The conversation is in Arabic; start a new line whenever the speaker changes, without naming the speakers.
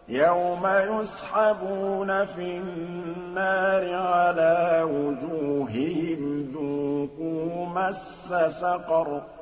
يَوْمَ يُسْحَبُونَ فِي النَّارِ عَلَىٰ وُجُوهِهِمْ ذُوقُوا مَسَّ سَقَرَ